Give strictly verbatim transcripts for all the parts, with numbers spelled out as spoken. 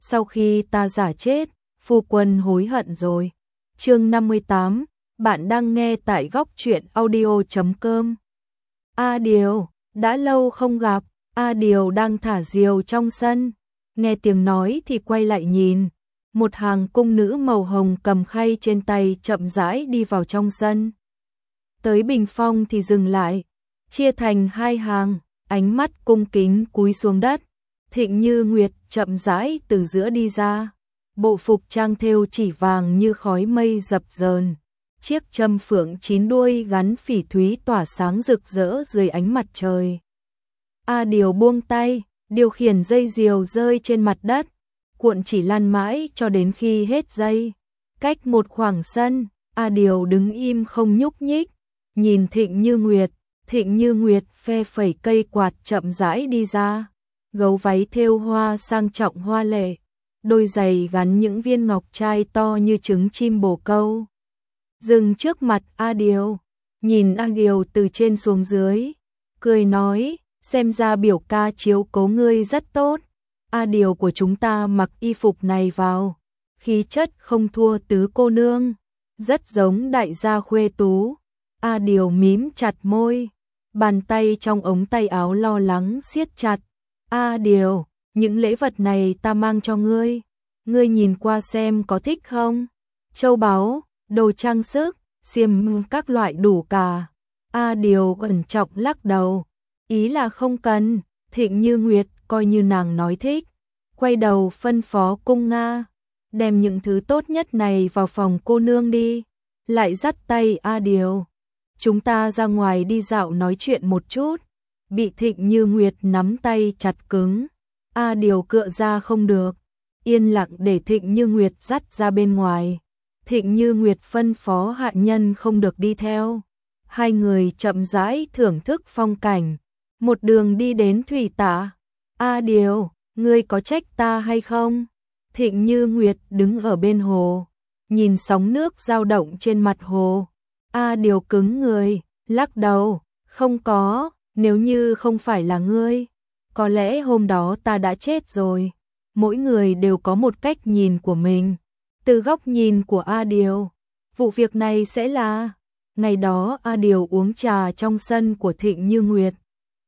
sau khi ta giả chết, phu quân hối hận rồi. Chương năm mươi tám, bạn đang nghe tại góc truyện audio chấm com. A Điều, đã lâu không gặp. A Điều đang thả diều trong sân, nghe tiếng nói thì quay lại nhìn, một hàng cung nữ màu hồng cầm khay trên tay chậm rãi đi vào trong sân. Tới bình phong thì dừng lại, chia thành hai hàng, ánh mắt cung kính cúi xuống đất. Thịnh Như Nguyệt chậm rãi từ giữa đi ra, bộ phục trang thêu chỉ vàng như khói mây dập dờn, chiếc châm phượng chín đuôi gắn phỉ thúy tỏa sáng rực rỡ dưới ánh mặt trời. A Điều buông tay, điều khiển dây diều rơi trên mặt đất, cuộn chỉ lăn mãi cho đến khi hết dây. Cách một khoảng sân, A Điều đứng im không nhúc nhích, nhìn Thịnh Như Nguyệt. Thịnh Như Nguyệt phe phẩy cây quạt chậm rãi đi ra, gấu váy thêu hoa sang trọng hoa lệ, đôi giày gắn những viên ngọc trai to như trứng chim bồ câu. Dừng trước mặt A Điều, nhìn A Điều từ trên xuống dưới, cười nói, xem ra biểu ca chiếu cố ngươi rất tốt. A Điều của chúng ta mặc y phục này vào, khí chất không thua tứ cô nương, rất giống đại gia khuê tú. A Điều mím chặt môi, bàn tay trong ống tay áo lo lắng siết chặt. A Điều, những lễ vật này ta mang cho ngươi, ngươi nhìn qua xem có thích không? Châu báu, đồ trang sức, xiêm các loại đủ cả. A Điều cẩn trọng lắc đầu, ý là không cần. Thịnh Như Nguyệt coi như nàng nói thích, quay đầu phân phó cung Nga, đem những thứ tốt nhất này vào phòng cô nương đi, lại dắt tay A Điều. Chúng ta ra ngoài đi dạo nói chuyện một chút. Bị Thịnh Như Nguyệt nắm tay chặt cứng, A Điều cựa ra không được, yên lặng để Thịnh Như Nguyệt dắt ra bên ngoài. Thịnh Như Nguyệt phân phó hạ nhân không được đi theo. Hai người chậm rãi thưởng thức phong cảnh, một đường đi đến thủy tạ. A Điều, ngươi có trách ta hay không? Thịnh Như Nguyệt đứng ở bên hồ, nhìn sóng nước dao động trên mặt hồ. A Điều cứng người, lắc đầu, không có, nếu như không phải là ngươi, có lẽ hôm đó ta đã chết rồi. Mỗi người đều có một cách nhìn của mình. Từ góc nhìn của A Điều, vụ việc này sẽ là, ngày đó A Điều uống trà trong sân của Thịnh Như Nguyệt.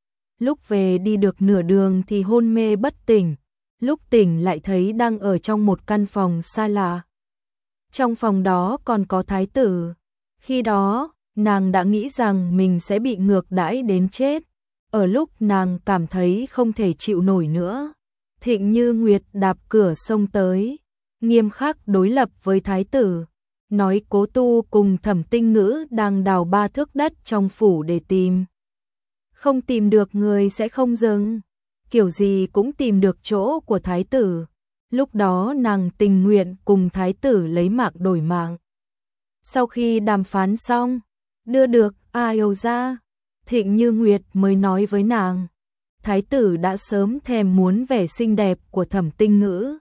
Lúc về đi được nửa đường thì hôn mê bất tỉnh, lúc tỉnh lại thấy đang ở trong một căn phòng xa lạ. Trong phòng đó còn có thái tử. Khi đó, nàng đã nghĩ rằng mình sẽ bị ngược đãi đến chết. Ở lúc nàng cảm thấy không thể chịu nổi nữa, Thịnh Như Nguyệt đạp cửa xông tới, nghiêm khắc đối lập với thái tử, nói Cố Tu cùng Thẩm Tinh Ngữ đang đào ba thước đất trong phủ để tìm. Không tìm được người sẽ không dừng, kiểu gì cũng tìm được chỗ của thái tử. Lúc đó nàng tình nguyện cùng thái tử lấy mạng đổi mạng. Sau khi đàm phán xong, đưa được A Điều ra, Thịnh Như Nguyệt mới nói với nàng, thái tử đã sớm thèm muốn vẻ xinh đẹp của Thẩm Tinh Ngữ,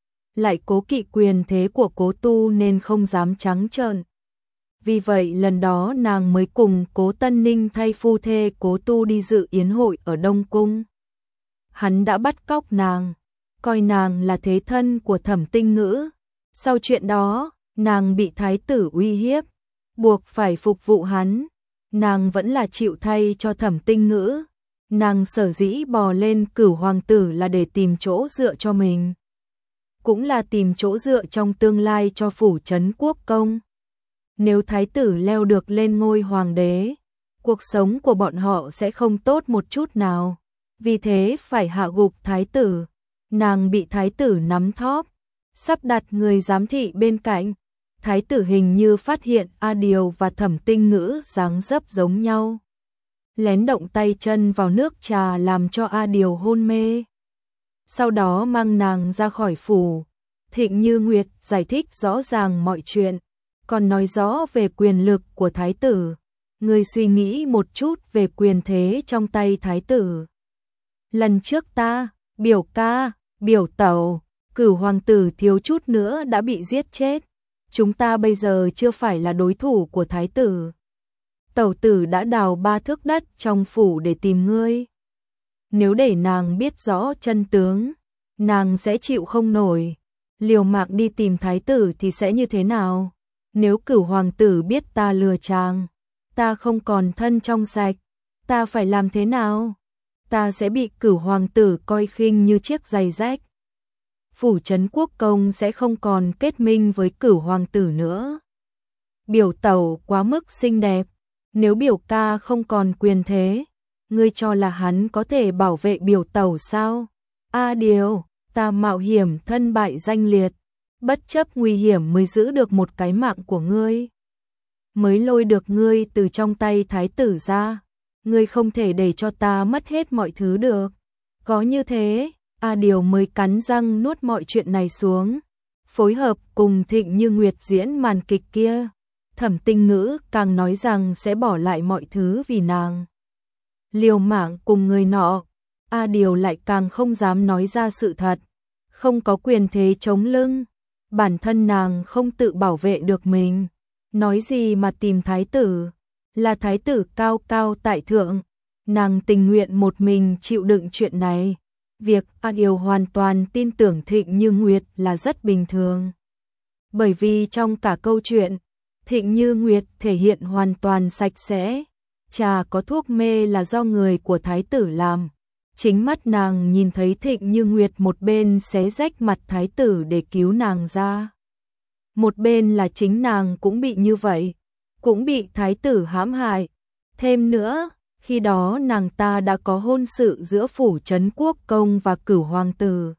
lại cố kỵ quyền thế của Cố Tu nên không dám trắng trợn. Vì vậy lần đó nàng mới cùng Cố Tân Ninh thay phu thê Cố Tu đi dự yến hội ở Đông Cung. Hắn đã bắt cóc nàng, coi nàng là thế thân của Thẩm Tinh Ngữ. Sau chuyện đó, nàng bị thái tử uy hiếp, buộc phải phục vụ hắn. Nàng vẫn là chịu thay cho Thẩm Tinh Ngữ. Nàng sở dĩ bò lên Cửu hoàng tử là để tìm chỗ dựa cho mình, cũng là tìm chỗ dựa trong tương lai cho phủ trấn quốc công. Nếu thái tử leo được lên ngôi hoàng đế, cuộc sống của bọn họ sẽ không tốt một chút nào. Vì thế phải hạ gục thái tử. Nàng bị thái tử nắm thóp, sắp đặt người giám thị bên cạnh. Thái tử hình như phát hiện A Điều và Thẩm Tinh Ngữ dáng dấp giống nhau, lén động tay chân vào nước trà làm cho A Điều hôn mê. Sau đó mang nàng ra khỏi phủ. Thịnh Như Nguyệt giải thích rõ ràng mọi chuyện, còn nói rõ về quyền lực của thái tử. Ngươi suy nghĩ một chút về quyền thế trong tay thái tử. Lần trước ta, biểu ca, biểu tẩu, Cửu hoàng tử thiếu chút nữa đã bị giết chết. Chúng ta bây giờ chưa phải là đối thủ của thái tử. Tẩu tử đã đào ba thước đất trong phủ để tìm ngươi. Nếu để nàng biết rõ chân tướng, nàng sẽ chịu không nổi. Liều mạng đi tìm thái tử thì sẽ như thế nào? Nếu Cửu hoàng tử biết ta lừa chàng, ta không còn thân trong sạch, ta phải làm thế nào? Ta sẽ bị Cửu hoàng tử coi khinh như chiếc giày rách. Phủ Trấn Quốc công sẽ không còn kết minh với Cửu hoàng tử nữa. Biểu tẩu quá mức xinh đẹp, nếu biểu ca không còn quyền thế, ngươi cho là hắn có thể bảo vệ biểu tẩu sao? A Điều, ta mạo hiểm thân bại danh liệt, bất chấp nguy hiểm mới giữ được một cái mạng của ngươi, mới lôi được ngươi từ trong tay thái tử ra, ngươi không thể để cho ta mất hết mọi thứ được. Có như thế, A Điều mới cắn răng nuốt mọi chuyện này xuống, phối hợp cùng Thịnh Như Nguyệt diễn màn kịch kia. Thẩm Tinh Ngữ càng nói rằng sẽ bỏ lại mọi thứ vì nàng, liều mạng cùng người nọ. A Điều lại càng không dám nói ra sự thật, không có quyền thế chống lưng, bản thân nàng không tự bảo vệ được mình, nói gì mà tìm thái tử, là thái tử cao cao tại thượng, nàng tình nguyện một mình chịu đựng chuyện này. Việc A Điều hoàn toàn tin tưởng Thịnh Như Nguyệt là rất bình thường, bởi vì trong cả câu chuyện, Thịnh Như Nguyệt thể hiện hoàn toàn sạch sẽ, trà có thuốc mê là do người của thái tử làm. Chính mắt nàng nhìn thấy Thịnh Như Nguyệt một bên xé rách mặt thái tử để cứu nàng ra, một bên là chính nàng cũng bị như vậy, cũng bị thái tử hãm hại. Thêm nữa, khi đó nàng ta đã có hôn sự giữa Phủ Trấn Quốc công và Cửu hoàng tử.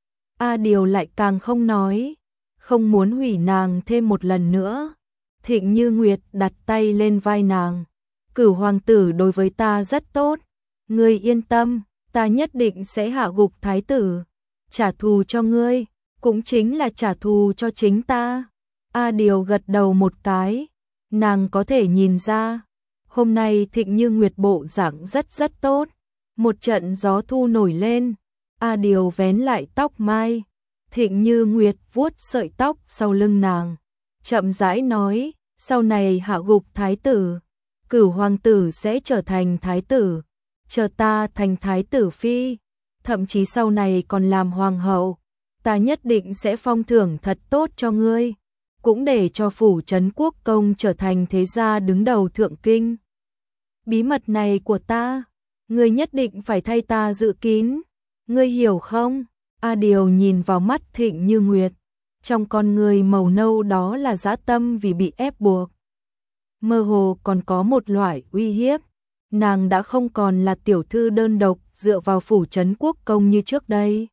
A Điều lại càng không nói, không muốn hủy nàng thêm một lần nữa. Thịnh Như Nguyệt đặt tay lên vai nàng, Cửu hoàng tử đối với ta rất tốt, ngươi yên tâm, ta nhất định sẽ hạ gục thái tử, trả thù cho ngươi, cũng chính là trả thù cho chính ta. A Điều gật đầu một cái, nàng có thể nhìn ra, hôm nay Thịnh Như Nguyệt bộ dạng rất rất tốt. Một trận gió thu nổi lên, A Điều vén lại tóc mai, Thịnh Như Nguyệt vuốt sợi tóc sau lưng nàng, chậm rãi nói, sau này hạ gục thái tử, Cửu hoàng tử sẽ trở thành thái tử, chờ ta thành thái tử phi, thậm chí sau này còn làm hoàng hậu, ta nhất định sẽ phong thưởng thật tốt cho ngươi, cũng để cho Phủ Trấn Quốc công trở thành thế gia đứng đầu thượng kinh. Bí mật này của ta, ngươi nhất định phải thay ta giữ kín, ngươi hiểu không? A Điều nhìn vào mắt Thịnh Như Nguyệt, trong con người màu nâu đó là dã tâm vì bị ép buộc, mơ hồ còn có một loại uy hiếp. Nàng đã không còn là tiểu thư đơn độc dựa vào Phủ Trấn Quốc công như trước đây.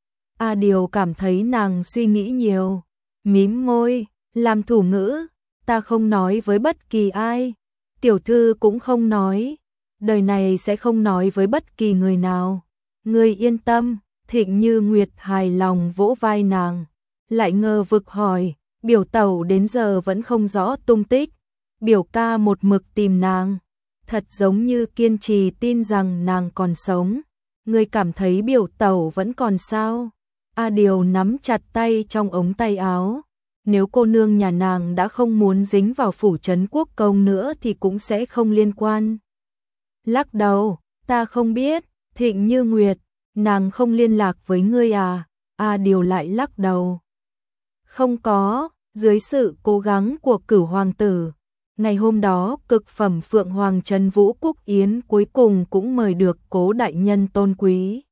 A Điều cảm thấy nàng suy nghĩ nhiều, mím môi, làm thủ ngữ, ta không nói với bất kỳ ai, tiểu thư cũng không nói, đời này sẽ không nói với bất kỳ người nào. Ngươi yên tâm. Thịnh Như Nguyệt hài lòng vỗ vai nàng, lại ngờ vực hỏi, biểu tẩu đến giờ vẫn không rõ tung tích, biểu ca một mực tìm nàng, thật giống như kiên trì tin rằng nàng còn sống, ngươi cảm thấy biểu tẩu vẫn còn sao? A Điều nắm chặt tay trong ống tay áo, nếu cô nương nhà nàng đã không muốn dính vào Phủ Trấn Quốc công nữa thì cũng sẽ không liên quan. Lắc đầu, ta không biết. Thịnh Như Nguyệt, nàng không liên lạc với ngươi à? A Điều lại lắc đầu. Không có, dưới sự cố gắng của Cửu hoàng tử, ngày hôm đó cực phẩm Phượng Hoàng Trấn Vũ Cúc Yến cuối cùng cũng mời được Cố đại nhân tôn quý.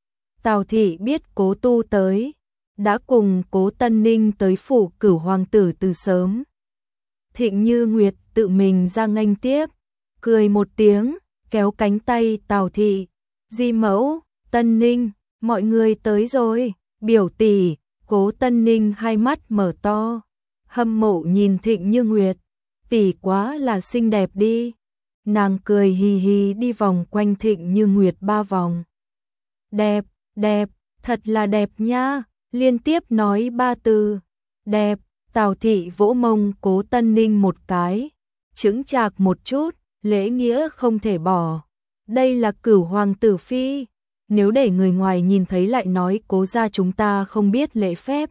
Tào thị biết Cố Tu tới, đã cùng Cố Tân Ninh tới phủ Cửu hoàng tử từ sớm. Thịnh Như Nguyệt tự mình ra nghênh tiếp, cười một tiếng, kéo cánh tay Tào thị, Di mẫu, Tân Ninh, mọi người tới rồi, biểu tỷ. Cố Tân Ninh hai mắt mở to, hâm mộ nhìn Thịnh Như Nguyệt, tỷ quá là xinh đẹp đi. Nàng cười hì hì đi vòng quanh Thịnh Như Nguyệt ba vòng. Đẹp, đẹp, thật là đẹp nha, liên tiếp nói ba từ. Đẹp. Tào thị vỗ mông Cố Tân Ninh một cái, chững chạc một chút, lễ nghĩa không thể bỏ. Đây là Cửu hoàng tử phi, nếu để người ngoài nhìn thấy lại nói Cố gia chúng ta không biết lễ phép.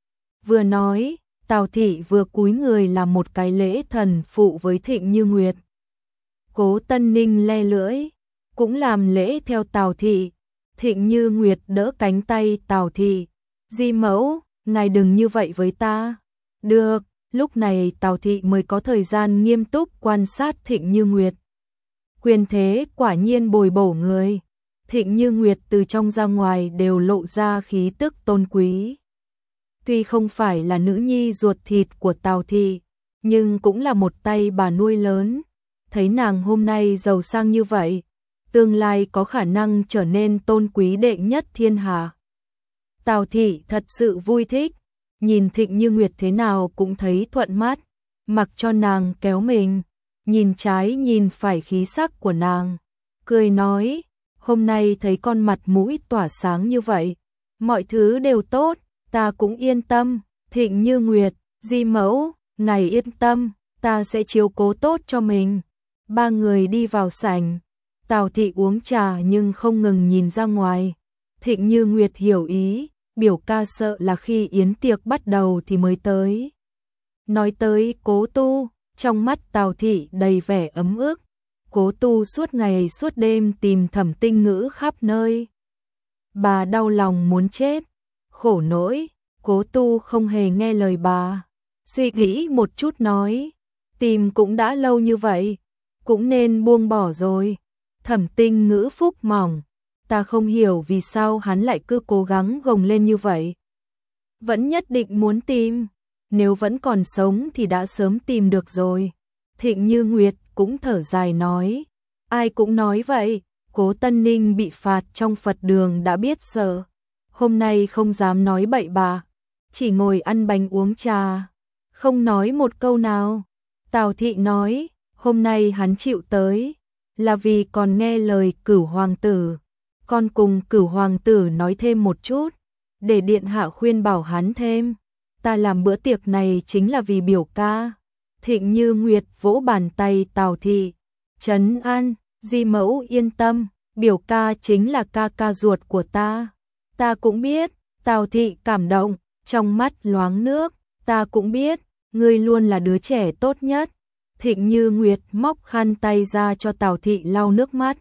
Vừa nói, Tào thị vừa cúi người làm một cái lễ thần phụ với Thịnh Như Nguyệt. Cố Tân Ninh le lưỡi, cũng làm lễ theo Tào thị. Thịnh Như Nguyệt đỡ cánh tay Tào Thị. Di mẫu, ngài đừng như vậy với ta. Được, lúc này Tào Thị mới có thời gian nghiêm túc quan sát Thịnh Như Nguyệt. Quyền thế quả nhiên bồi bổ người. Thịnh Như Nguyệt từ trong ra ngoài đều lộ ra khí tức tôn quý. Tuy không phải là nữ nhi ruột thịt của Tào Thị, nhưng cũng là một tay bà nuôi lớn. Thấy nàng hôm nay giàu sang như vậy, tương lai có khả năng trở nên tôn quý đệ nhất thiên hạ. Tào Thị thật sự vui thích, nhìn Thịnh Như Nguyệt thế nào cũng thấy thuận mắt, mặc cho nàng kéo mình, nhìn trái nhìn phải khí sắc của nàng, cười nói, hôm nay thấy con mặt mũi tỏa sáng như vậy, mọi thứ đều tốt, ta cũng yên tâm. Thịnh Như Nguyệt, Di mẫu, ngài yên tâm, ta sẽ chiếu cố tốt cho mình. Ba người đi vào sảnh, Tào Thị uống trà nhưng không ngừng nhìn ra ngoài. Thịnh Như Nguyệt hiểu ý, biểu ca sợ là khi yến tiệc bắt đầu thì mới tới. Nói tới Cố Tu, trong mắt Tào Thị đầy vẻ ấm ức. Cố Tu suốt ngày suốt đêm tìm Thẩm Tinh Ngữ khắp nơi. Bà đau lòng muốn chết, khổ nỗi, Cố Tu không hề nghe lời bà. Suy nghĩ một chút nói, tìm cũng đã lâu như vậy, cũng nên buông bỏ rồi. Thẩm Tinh Ngữ phúc mỏng, ta không hiểu vì sao hắn lại cứ cố gắng gồng lên như vậy. Vẫn nhất định muốn tìm, nếu vẫn còn sống thì đã sớm tìm được rồi. Thịnh Như Nguyệt cũng thở dài nói, ai cũng nói vậy, Cố Tân Ninh bị phạt trong Phật đường đã biết sợ. Hôm nay không dám nói bậy bạ, chỉ ngồi ăn bánh uống trà, không nói một câu nào. Tào Thị nói, hôm nay hắn chịu tới, là vì còn nghe lời Cửu hoàng tử. Con cùng Cửu hoàng tử nói thêm một chút, để điện hạ khuyên bảo hắn thêm. Ta làm bữa tiệc này chính là vì biểu ca. Thịnh Như Nguyệt vỗ bàn tay Tào Thị, trấn an, Di mẫu yên tâm, biểu ca chính là ca ca ruột của ta. Ta cũng biết. Tào Thị cảm động, trong mắt loáng nước, ta cũng biết, ngươi luôn là đứa trẻ tốt nhất. Thịnh Như Nguyệt móc khăn tay ra cho Tào Thị lau nước mắt.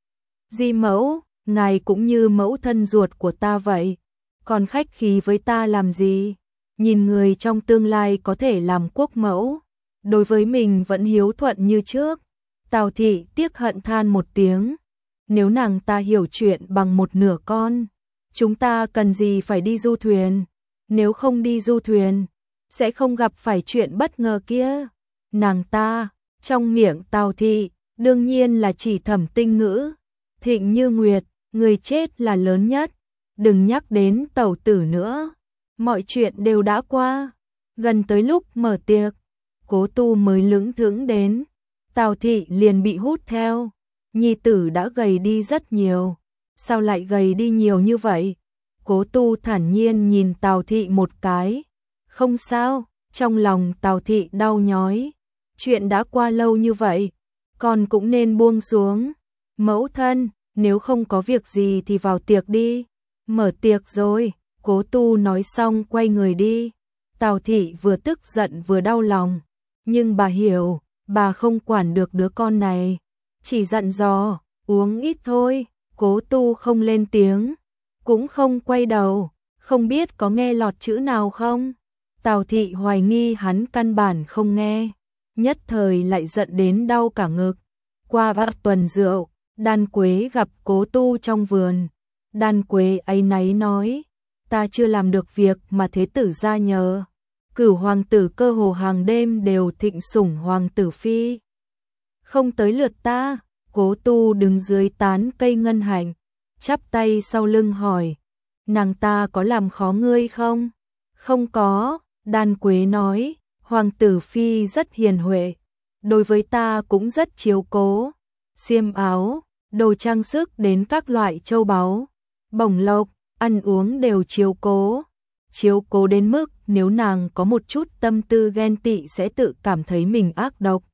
Di mẫu, ngài cũng như mẫu thân ruột của ta vậy, còn khách khí với ta làm gì? Nhìn người trong tương lai có thể làm quốc mẫu, đối với mình vẫn hiếu thuận như trước. Tào Thị tiếc hận than một tiếng, nếu nàng ta hiểu chuyện bằng một nửa con, chúng ta cần gì phải đi du thuyền, nếu không đi du thuyền, sẽ không gặp phải chuyện bất ngờ kia. Nàng ta, trong miệng Tào Thị, đương nhiên là chỉ Thẩm Tinh Ngữ. Thịnh Như Nguyệt, người chết là lớn nhất, đừng nhắc đến tẩu tử nữa, mọi chuyện đều đã qua. Gần tới lúc mở tiệc, Cố Tu mới lững thững đến, Tào Thị liền bị hút theo, nhi tử đã gầy đi rất nhiều, sao lại gầy đi nhiều như vậy? Cố Tu thản nhiên nhìn Tào Thị một cái, không sao. Trong lòng Tào Thị đau nhói, chuyện đã qua lâu như vậy, con cũng nên buông xuống. Mẫu thân, nếu không có việc gì thì vào tiệc đi. Mở tiệc rồi. Cố Tu nói xong quay người đi. Tào Thị vừa tức giận vừa đau lòng, nhưng bà hiểu, bà không quản được đứa con này, chỉ dặn dò, uống ít thôi. Cố Tu không lên tiếng, cũng không quay đầu, không biết có nghe lọt chữ nào không. Tào Thị hoài nghi hắn căn bản không nghe, nhất thời lại giận đến đau cả ngực. Qua ba tuần rượu, Đan Quế gặp Cố Tu trong vườn. Đan Quế áy náy nói, ta chưa làm được việc mà thế tử ra nhờ. Cửu hoàng tử cơ hồ hàng đêm đều thịnh sủng hoàng tử phi, không tới lượt ta. Cố Tu đứng dưới tán cây ngân hạnh, chắp tay sau lưng hỏi, nàng ta có làm khó ngươi không? Không có. Đan Quế nói, hoàng tử phi rất hiền huệ, đối với ta cũng rất chiếu cố. Xiêm áo, đồ trang sức đến các loại châu báu, bổng lộc, ăn uống đều chiếu cố. Chiếu cố đến mức nếu nàng có một chút tâm tư ghen tị sẽ tự cảm thấy mình ác độc.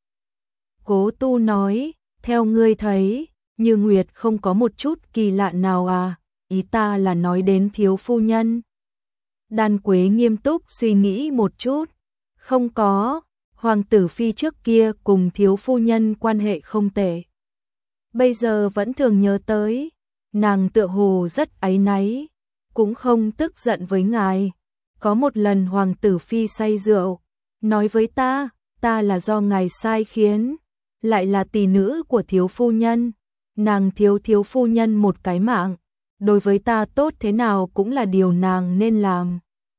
Cố Tu nói, theo ngươi thấy, Như Nguyệt không có một chút kỳ lạ nào à? Ý ta là nói đến thiếu phu nhân. Đan Quế nghiêm túc suy nghĩ một chút, không có, hoàng tử phi trước kia cùng thiếu phu nhân quan hệ không tệ, bây giờ vẫn thường nhớ tới. nàng tựa hồ rất áy náy, cũng không tức giận với ngài. Có một lần hoàng tử phi say rượu, nói với ta, ta là do ngài sai khiến, lại là tỷ nữ của thiếu phu nhân, nàng thiếu thiếu phu nhân một cái mạng, đối với ta tốt thế nào cũng là điều nàng nên làm.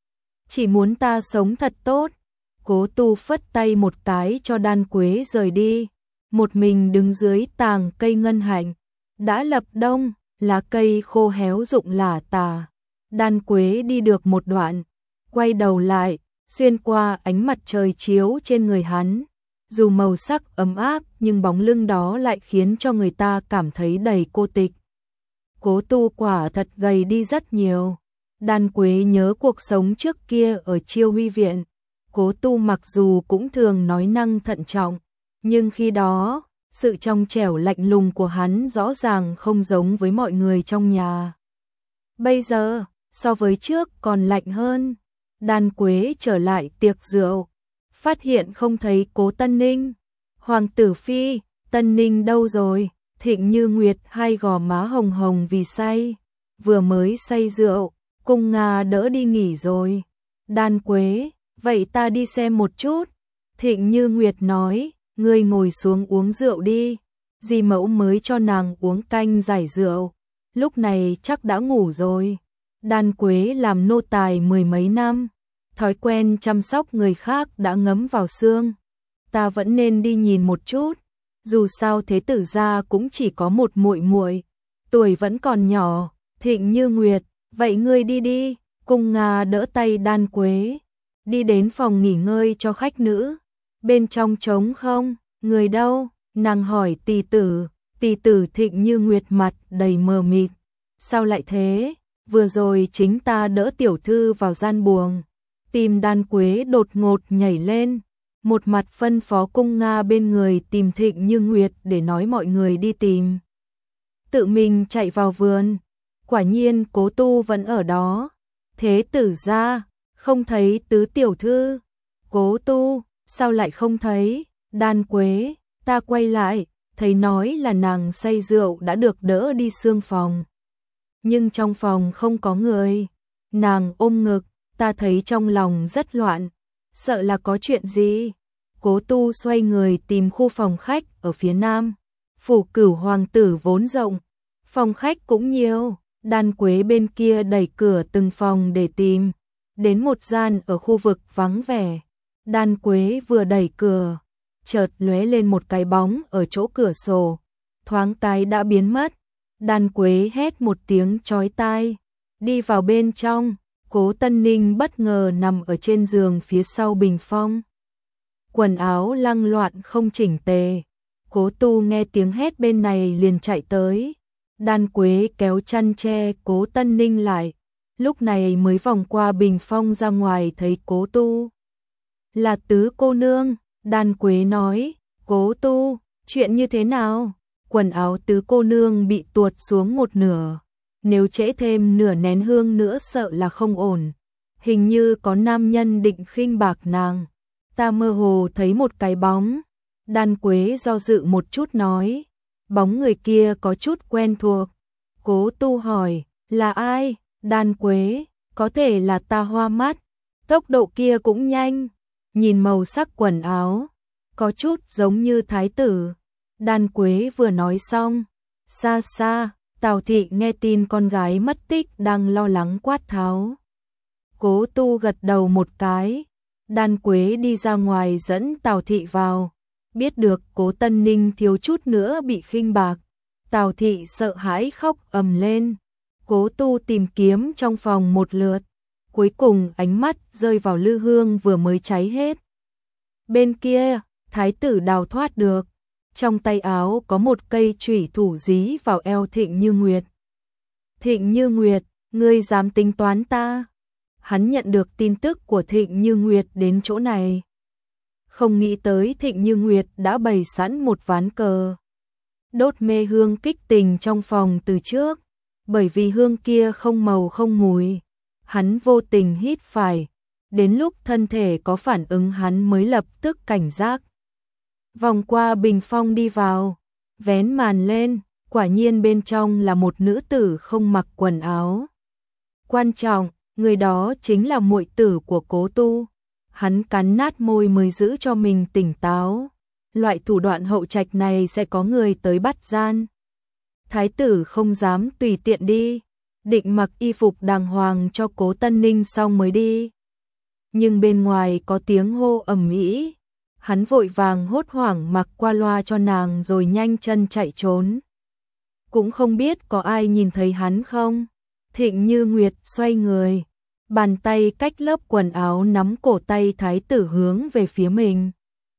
Chỉ muốn ta sống thật tốt. Cố Tu phất tay một cái cho Đan Quế rời đi, một mình đứng dưới tàng cây ngân hạnh, đã lập đông, lá cây khô héo rụng lả tả. Đan Quế đi được một đoạn, quay đầu lại, xuyên qua ánh mặt trời chiếu trên người hắn, dù màu sắc ấm áp nhưng bóng lưng đó lại khiến cho người ta cảm thấy đầy cô tịch. Cố Tu quả thật gầy đi rất nhiều. Đan Quế nhớ cuộc sống trước kia ở Chiêu Huy viện. Cố Tu mặc dù cũng thường nói năng thận trọng, nhưng khi đó, sự trong trẻo lạnh lùng của hắn rõ ràng không giống với mọi người trong nhà. Bây giờ, so với trước còn lạnh hơn. Đan Quế trở lại tiệc rượu, phát hiện không thấy Cố Tân Ninh. Hoàng tử phi, Tân Ninh đâu rồi? Thịnh Như Nguyệt hai gò má hồng hồng vì say, vừa mới say rượu, Cung Nga đỡ đi nghỉ rồi. Đan Quế, vậy ta đi xem một chút. Thịnh Như Nguyệt nói, ngươi ngồi xuống uống rượu đi. Dì mẫu mới cho nàng uống canh giải rượu, lúc này chắc đã ngủ rồi. Đan Quế làm nô tài mười mấy năm, thói quen chăm sóc người khác đã ngấm vào xương. Ta vẫn nên đi nhìn một chút, dù sao thế tử gia cũng chỉ có một muội muội, tuổi vẫn còn nhỏ. Thịnh Như Nguyệt, vậy ngươi đi đi. Cung Nga đỡ tay Đan Quế, đi đến phòng nghỉ ngơi cho khách nữ. Bên trong trống không, người đâu? Nàng hỏi tỳ tử. Tỳ tử Thịnh Như Nguyệt mặt đầy mờ mịt. Sao lại thế? Vừa rồi chính ta đỡ tiểu thư vào gian buồng. Tim Đan Quế đột ngột nhảy lên, một mặt phân phó Cung Nga bên người tìm Thịnh Như Nguyệt để nói mọi người đi tìm. Tự mình chạy vào vườn, quả nhiên Cố Tu vẫn ở đó. Thế tử gia, không thấy tứ tiểu thư. Cố Tu, sao lại không thấy? Đan Quế, ta quay lại, thấy nói là nàng say rượu đã được đỡ đi xương phòng. Nhưng trong phòng không có người. Nàng ôm ngực, ta thấy trong lòng rất loạn, sợ là có chuyện gì. Cố Tu xoay người tìm khu phòng khách ở phía nam. Phủ Cửu hoàng tử vốn rộng, phòng khách cũng nhiều. Đan Quế bên kia đẩy cửa từng phòng để tìm, đến một gian ở khu vực vắng vẻ. Đan Quế vừa đẩy cửa, chợt lóe lên một cái bóng ở chỗ cửa sổ, thoáng cái đã biến mất. Đan Quế hét một tiếng chói tai, đi vào bên trong. Cố Tân Ninh bất ngờ nằm ở trên giường phía sau bình phong, quần áo lăng loạn không chỉnh tề. Cố Tu nghe tiếng hét bên này liền chạy tới. Đan Quế kéo chăn che Cố Tân Ninh lại, lúc này mới vòng qua bình phong ra ngoài thấy Cố Tu. Là tứ cô nương. Đan Quế nói, Cố Tu, chuyện như thế nào? Quần áo tứ cô nương bị tuột xuống một nửa, nếu trễ thêm nửa nén hương nữa sợ là không ổn. Hình như có nam nhân định khinh bạc nàng, ta mơ hồ thấy một cái bóng. Đan Quế do dự một chút nói, bóng người kia có chút quen thuộc. Cố Tu hỏi, là ai? Đan Quế, có thể là ta hoa mắt, tốc độ kia cũng nhanh, nhìn màu sắc quần áo, có chút giống như thái tử. Đan Quế vừa nói xong, xa xa, Tào Thị nghe tin con gái mất tích đang lo lắng quát tháo. Cố Tu gật đầu một cái, Đan Quế đi ra ngoài dẫn Tào Thị vào, biết được Cố Tân Ninh thiếu chút nữa bị khinh bạc. Tào Thị sợ hãi khóc ầm lên. Cố Tu tìm kiếm trong phòng một lượt, cuối cùng ánh mắt rơi vào lư hương vừa mới cháy hết. Bên kia, thái tử đào thoát được, trong tay áo có một cây chủy thủ dí vào eo Thịnh Như Nguyệt. Thịnh Như Nguyệt, ngươi dám tính toán ta? Hắn nhận được tin tức của Thịnh Như Nguyệt đến chỗ này, không nghĩ tới Thịnh Như Nguyệt đã bày sẵn một ván cờ. Đốt mê hương kích tình trong phòng từ trước, bởi vì hương kia không màu không mùi, hắn vô tình hít phải, đến lúc thân thể có phản ứng hắn mới lập tức cảnh giác. Vòng qua bình phong đi vào, vén màn lên, quả nhiên bên trong là một nữ tử không mặc quần áo. Quan trọng, người đó chính là muội tử của Cố Tu. Hắn cắn nát môi mới giữ cho mình tỉnh táo. Loại thủ đoạn hậu trạch này sẽ có người tới bắt gian. Thái tử không dám tùy tiện đi, định mặc y phục đàng hoàng cho Cố Tân Ninh xong mới đi. Nhưng bên ngoài có tiếng hô ầm ĩ, hắn vội vàng hốt hoảng mặc qua loa cho nàng rồi nhanh chân chạy trốn. Cũng không biết có ai nhìn thấy hắn không. Thịnh Như Nguyệt xoay người, bàn tay cách lớp quần áo nắm cổ tay thái tử hướng về phía mình.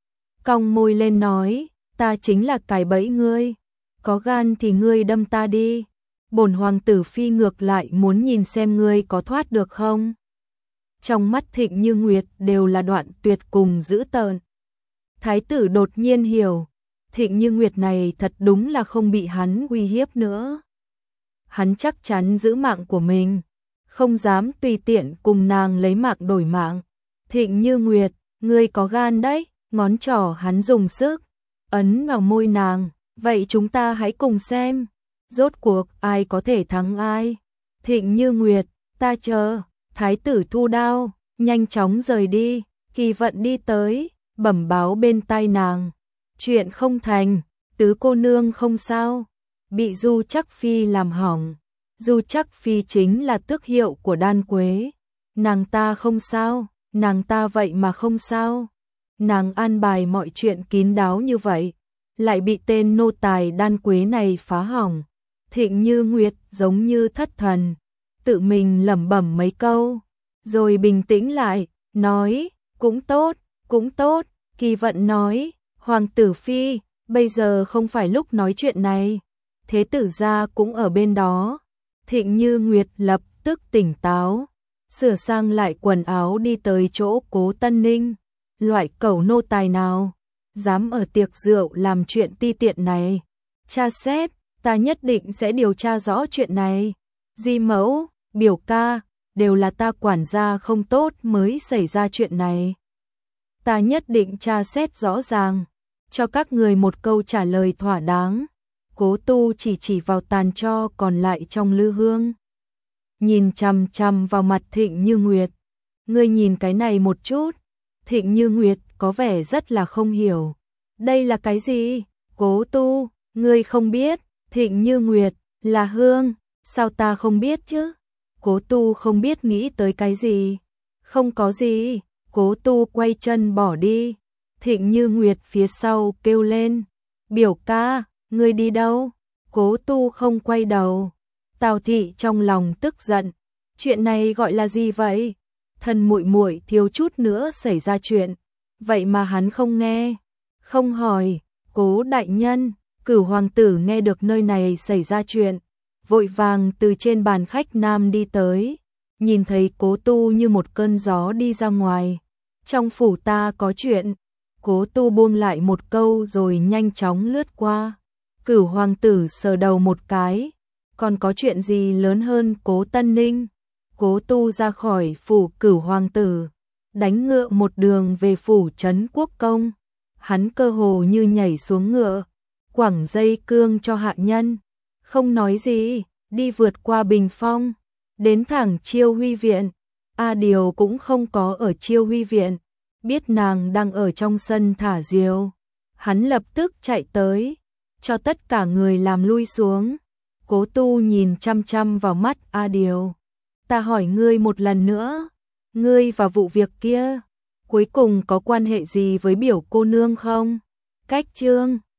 Cong môi lên nói, ta chính là cài bẫy ngươi, có gan thì ngươi đâm ta đi. Bổn hoàng tử phi ngược lại muốn nhìn xem ngươi có thoát được không. Trong mắt Thịnh Như Nguyệt đều là đoạn tuyệt cùng dữ tợn. Thái tử đột nhiên hiểu, Thịnh Như Nguyệt này thật đúng là không bị hắn uy hiếp nữa. Hắn chắc chắn giữ mạng của mình, không dám tùy tiện cùng nàng lấy mạng đổi mạng. Thịnh Như Nguyệt, ngươi có gan đấy, ngón trỏ hắn dùng sức, ấn vào môi nàng, vậy chúng ta hãy cùng xem, rốt cuộc ai có thể thắng ai. Thịnh Như Nguyệt, ta chờ. Thái tử thu đao, nhanh chóng rời đi. Kỳ Vận đi tới, bẩm báo bên tai nàng, chuyện không thành, tứ cô nương không sao, bị Du Chắc Phi làm hỏng. Du Chắc Phi chính là tước hiệu của Đan Quế. Nàng ta không sao, nàng ta vậy mà không sao. Nàng an bài mọi chuyện kín đáo như vậy, lại bị tên nô tài Đan Quế này phá hỏng. Thịnh Như Nguyệt giống như thất thần, tự mình lẩm bẩm mấy câu, rồi bình tĩnh lại, nói, cũng tốt, cũng tốt. Kỳ Vận nói, Hoàng tử phi, bây giờ không phải lúc nói chuyện này. Thế tử gia cũng ở bên đó. Thịnh Như Nguyệt lập tức tỉnh táo, sửa sang lại quần áo đi tới chỗ Cố Tân Ninh. Loại cẩu nô tài nào dám ở tiệc rượu làm chuyện ti tiện này? Tra xét, ta nhất định sẽ điều tra rõ chuyện này. Di mẫu, biểu ca, đều là ta quản gia không tốt mới xảy ra chuyện này. Ta nhất định tra xét rõ ràng, cho các người một câu trả lời thỏa đáng. Cố Tu chỉ chỉ vào tàn tro còn lại trong lư hương, nhìn chằm chằm vào mặt Thịnh Như Nguyệt. Ngươi nhìn cái này một chút. Thịnh Như Nguyệt có vẻ rất là không hiểu. Đây là cái gì? Cố Tu, ngươi không biết? Thịnh Như Nguyệt, là hương, sao ta không biết chứ? Cố Tu không biết nghĩ tới cái gì. Không có gì. Cố Tu quay chân bỏ đi. Thịnh Như Nguyệt phía sau kêu lên, biểu ca, ngươi đi đâu? Cố Tu không quay đầu. Tào Thị trong lòng tức giận, chuyện này gọi là gì vậy? Thân muội muội thiếu chút nữa xảy ra chuyện, vậy mà hắn không nghe, không hỏi. Cố đại nhân, Cửu hoàng tử nghe được nơi này xảy ra chuyện, vội vàng từ trên bàn khách nam đi tới, nhìn thấy Cố Tu như một cơn gió đi ra ngoài. Trong phủ ta có chuyện. Cố Tu buông lại một câu rồi nhanh chóng lướt qua. Cửu hoàng tử sờ đầu một cái, còn có chuyện gì lớn hơn Cố Tân Ninh? Cố Tu ra khỏi phủ Cửu hoàng tử, đánh ngựa một đường về phủ Trấn Quốc công. Hắn cơ hồ như nhảy xuống ngựa, quẳng dây cương cho hạ nhân, không nói gì, đi vượt qua bình phong, đến thẳng Chiêu Huy viện. A Điều cũng không có ở Chiêu Huy viện, biết nàng đang ở trong sân thả diều, hắn lập tức chạy tới, cho tất cả người làm lui xuống. Cố Tu nhìn chăm chăm vào mắt A Điều. Ta hỏi ngươi một lần nữa, ngươi và vụ việc kia cuối cùng có quan hệ gì với biểu cô nương không? Cách chương